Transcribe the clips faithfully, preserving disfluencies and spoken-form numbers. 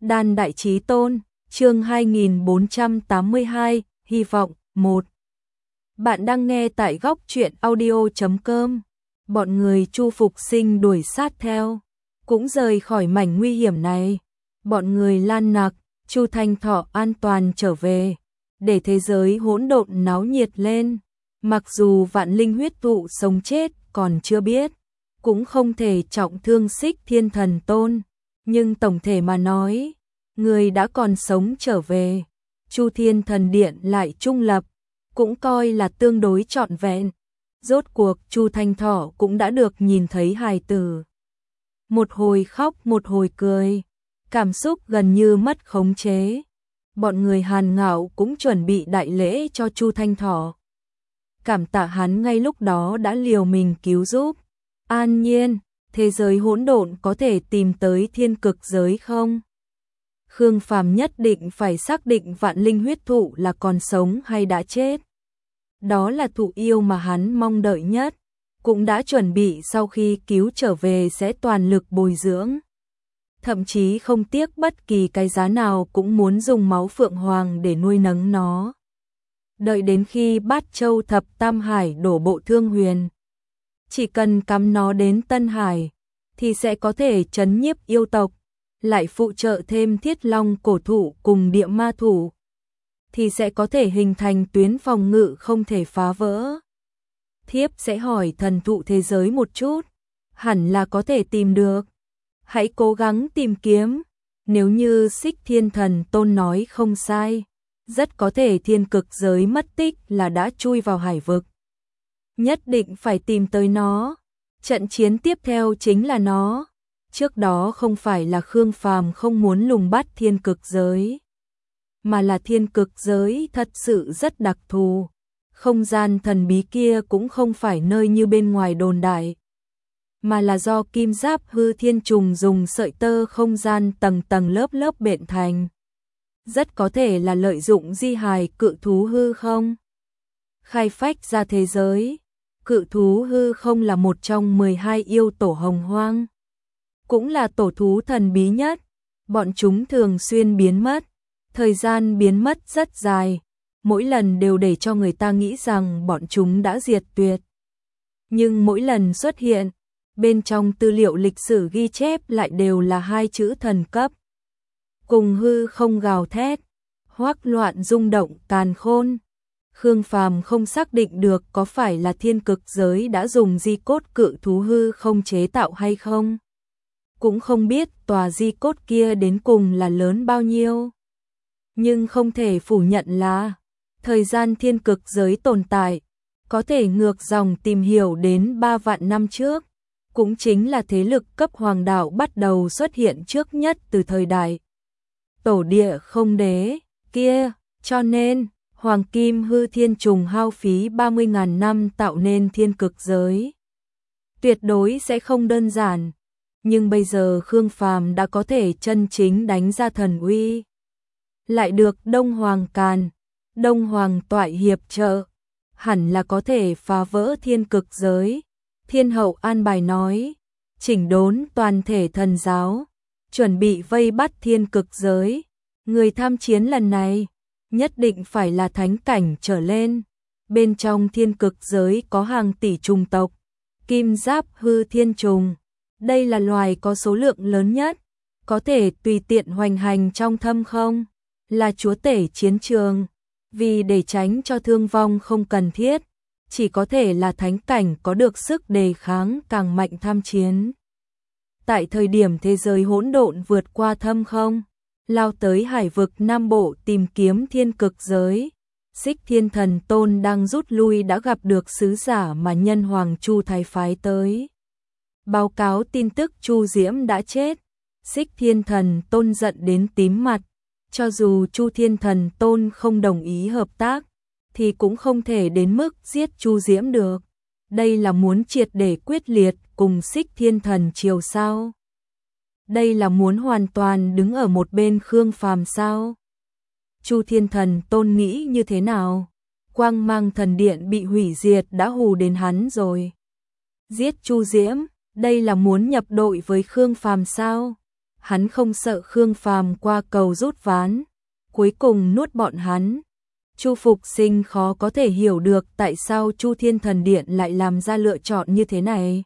Đan Đại Chí Tôn, chương hai nghìn bốn trăm tám mươi hai, hy vọng, một. Bạn đang nghe tại góc truyện audio chấm com. Bọn người Chu Phục Sinh đuổi sát theo, cũng rời khỏi mảnh nguy hiểm này. Bọn người Lan Nặc, Chu Thanh Thọ an toàn trở về, để thế giới hỗn độn náo nhiệt lên. Mặc dù vạn linh huyết tụ sống chết còn chưa biết, cũng không thể trọng thương Xích Thiên Thần Tôn, nhưng tổng thể mà nói, người đã còn sống trở về, Chu Thiên Thần Điện lại trung lập, cũng coi là tương đối trọn vẹn. Rốt cuộc Chu Thanh Thọ cũng đã được nhìn thấy hài tử. Một hồi khóc một hồi cười, cảm xúc gần như mất khống chế. Bọn người Hàn Ngạo cũng chuẩn bị đại lễ cho Chu Thanh Thọ. Cảm tạ hắn ngay lúc đó đã liều mình cứu giúp. An Nhiên, thế giới hỗn độn có thể tìm tới thiên cực giới không? Khương Phàm nhất định phải xác định vạn linh huyết thụ là còn sống hay đã chết. Đó là thụ yêu mà hắn mong đợi nhất, cũng đã chuẩn bị sau khi cứu trở về sẽ toàn lực bồi dưỡng. Thậm chí không tiếc bất kỳ cái giá nào cũng muốn dùng máu Phượng Hoàng để nuôi nấng nó. Đợi đến khi Bát Châu Thập Tam Hải đổ bộ Thương Huyền, chỉ cần cắm nó đến Tân Hải, thì sẽ có thể trấn nhiếp yêu tộc, lại phụ trợ thêm Thiết Long cổ thụ cùng Địa Ma thủ, thì sẽ có thể hình thành tuyến phòng ngự không thể phá vỡ. Thiếp sẽ hỏi thần thụ thế giới một chút, hẳn là có thể tìm được. Hãy cố gắng tìm kiếm, nếu như Xích Thiên Thần Tôn nói không sai, rất có thể thiên cực giới mất tích là đã chui vào hải vực. Nhất định phải tìm tới nó, trận chiến tiếp theo chính là nó. Trước đó không phải là Khương Phàm không muốn lùng bắt thiên cực giới, mà là thiên cực giới thật sự rất đặc thù. Không gian thần bí kia cũng không phải nơi như bên ngoài đồn đại, mà là do kim giáp hư thiên trùng dùng sợi tơ không gian tầng tầng lớp lớp bện thành. Rất có thể là lợi dụng di hài cự thú hư không, khai phách ra thế giới. Cự thú hư không là một trong mười hai yêu tổ hồng hoang, cũng là tổ thú thần bí nhất. Bọn chúng thường xuyên biến mất, thời gian biến mất rất dài, mỗi lần đều để cho người ta nghĩ rằng bọn chúng đã diệt tuyệt. Nhưng mỗi lần xuất hiện, bên trong tư liệu lịch sử ghi chép lại đều là hai chữ thần cấp. Cùng hư không gào thét, hoắc loạn rung động càn khôn. Khương Phàm không xác định được có phải là thiên cực giới đã dùng di cốt cự thú hư không chế tạo hay không. Cũng không biết tòa di cốt kia đến cùng là lớn bao nhiêu. Nhưng không thể phủ nhận là thời gian thiên cực giới tồn tại, có thể ngược dòng tìm hiểu đến ba vạn năm trước, cũng chính là thế lực cấp hoàng đạo bắt đầu xuất hiện trước nhất từ thời đại tổ địa không đế kia, cho nên Hoàng Kim Hư Thiên Trùng hao phí ba mươi nghìn năm tạo nên thiên cực giới, tuyệt đối sẽ không đơn giản. Nhưng bây giờ Khương Phàm đã có thể chân chính đánh ra thần uy, lại được Đông Hoàng Càn, Đông Hoàng Toại hiệp trợ, hẳn là có thể phá vỡ thiên cực giới. Thiên hậu an bài nói, chỉnh đốn toàn thể thần giáo, chuẩn bị vây bắt thiên cực giới. Người tham chiến lần này nhất định phải là thánh cảnh trở lên. Bên trong thiên cực giới có hàng tỷ trùng tộc, kim giáp hư thiên trùng, đây là loài có số lượng lớn nhất, có thể tùy tiện hoành hành trong thâm không, là chúa tể chiến trường. Vì để tránh cho thương vong không cần thiết, chỉ có thể là thánh cảnh có được sức đề kháng càng mạnh tham chiến. Tại thời điểm thế giới hỗn độn vượt qua thâm không, lao tới hải vực Nam Bộ tìm kiếm thiên cực giới, Xích Thiên Thần Tôn đang rút lui đã gặp được sứ giả mà nhân hoàng Chu Thái phái tới. Báo cáo tin tức Chu Diễm đã chết, Xích Thiên Thần Tôn giận đến tím mặt. Cho dù Chu Thiên Thần Tôn không đồng ý hợp tác, thì cũng không thể đến mức giết Chu Diễm được. Đây là muốn triệt để quyết liệt cùng Xích Thiên Thần triều sao? Đây là muốn hoàn toàn đứng ở một bên Khương Phàm sao? Chu Thiên Thần Tôn nghĩ như thế nào? Quang Mang Thần Điện bị hủy diệt đã hù đến hắn rồi. Giết Chu Diễm, đây là muốn nhập đội với Khương Phàm sao? hắn không sợ Khương Phàm qua cầu rút ván, cuối cùng nuốt bọn hắn. Chu Phục Sinh khó có thể hiểu được tại sao Chu Thiên Thần Điện lại làm ra lựa chọn như thế này.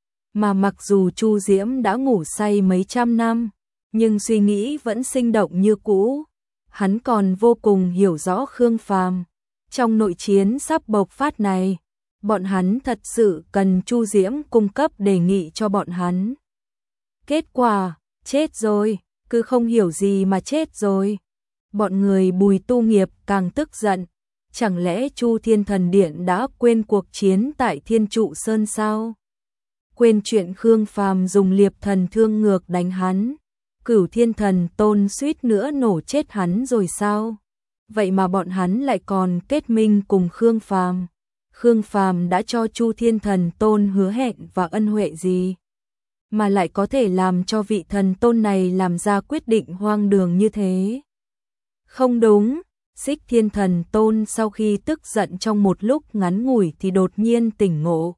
Mà mặc dù Chu Diễm đã ngủ say mấy trăm năm, nhưng suy nghĩ vẫn sinh động như cũ. Hắn còn vô cùng hiểu rõ Khương Phàm. Trong nội chiến sắp bộc phát này, bọn hắn thật sự cần Chu Diễm cung cấp đề nghị cho bọn hắn. Kết quả, chết rồi, cứ không hiểu gì mà chết rồi. Bọn người Bùi Tu Nghiệp càng tức giận. Chẳng lẽ Chu Thiên Thần Điện đã quên cuộc chiến tại Thiên Trụ Sơn sao? Quên chuyện Khương Phàm dùng liệp thần thương ngược đánh hắn, Cửu Thiên Thần Tôn suýt nữa nổ chết hắn rồi sao? Vậy mà bọn hắn lại còn kết minh cùng Khương Phàm. Khương Phàm đã cho Chu Thiên Thần Tôn hứa hẹn và ân huệ gì, mà lại có thể làm cho vị thần tôn này làm ra quyết định hoang đường như thế? Không đúng, Xích Thiên Thần Tôn sau khi tức giận trong một lúc ngắn ngủi thì đột nhiên tỉnh ngộ.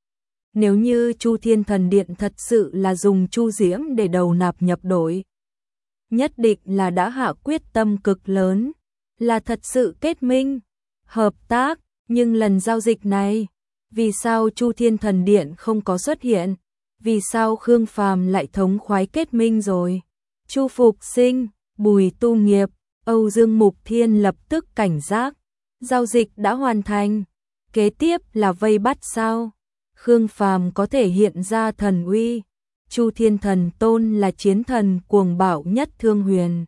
Nếu như Chu Thiên Thần Điện thật sự là dùng Chu Diễm để đầu nạp nhập đội, nhất định là đã hạ quyết tâm cực lớn, là thật sự kết minh, hợp tác, nhưng lần giao dịch này, vì sao Chu Thiên Thần Điện không có xuất hiện? Vì sao Khương Phàm lại thống khoái kết minh rồi? Chu Phục Sinh, Bùi Tu Nghiệp, Âu Dương Mục Thiên lập tức cảnh giác. Giao dịch đã hoàn thành, kế tiếp là vây bắt sao? Khương Phàm có thể hiện ra thần uy. Chu Thiên Thần Tôn là chiến thần cuồng bạo nhất Thương Huyền,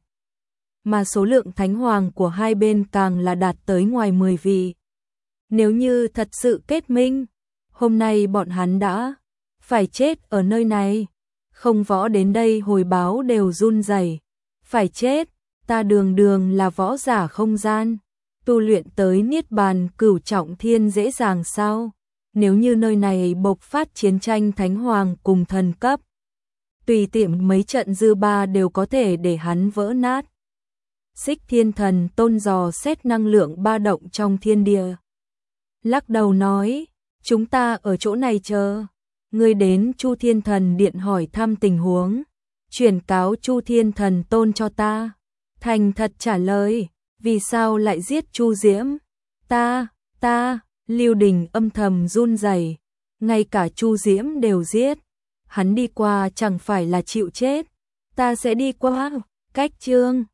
mà số lượng thánh hoàng của hai bên càng là đạt tới ngoài mười vị. Nếu như thật sự kết minh, hôm nay bọn hắn đã phải chết ở nơi này. Không võ đến đây hồi báo đều run rẩy. Phải chết, ta đường đường là võ giả không gian, tu luyện tới niết bàn cửu trọng thiên dễ dàng sao? Nếu như nơi này bộc phát chiến tranh thánh hoàng cùng thần cấp, tùy tiện mấy trận dư ba đều có thể để hắn vỡ nát. Xích Thiên Thần Tôn dò xét năng lượng ba động trong thiên địa, lắc đầu nói, chúng ta ở chỗ này chờ, ngươi đến Chu Thiên Thần Điện hỏi thăm tình huống, chuyển cáo Chu Thiên Thần Tôn cho ta. Thành thật trả lời, vì sao lại giết Chu Diễm? Ta, ta, Lưu Đình âm thầm run rẩy, ngay cả Chu Diễm đều giết, hắn đi qua chẳng phải là chịu chết, ta sẽ đi qua. Cách chương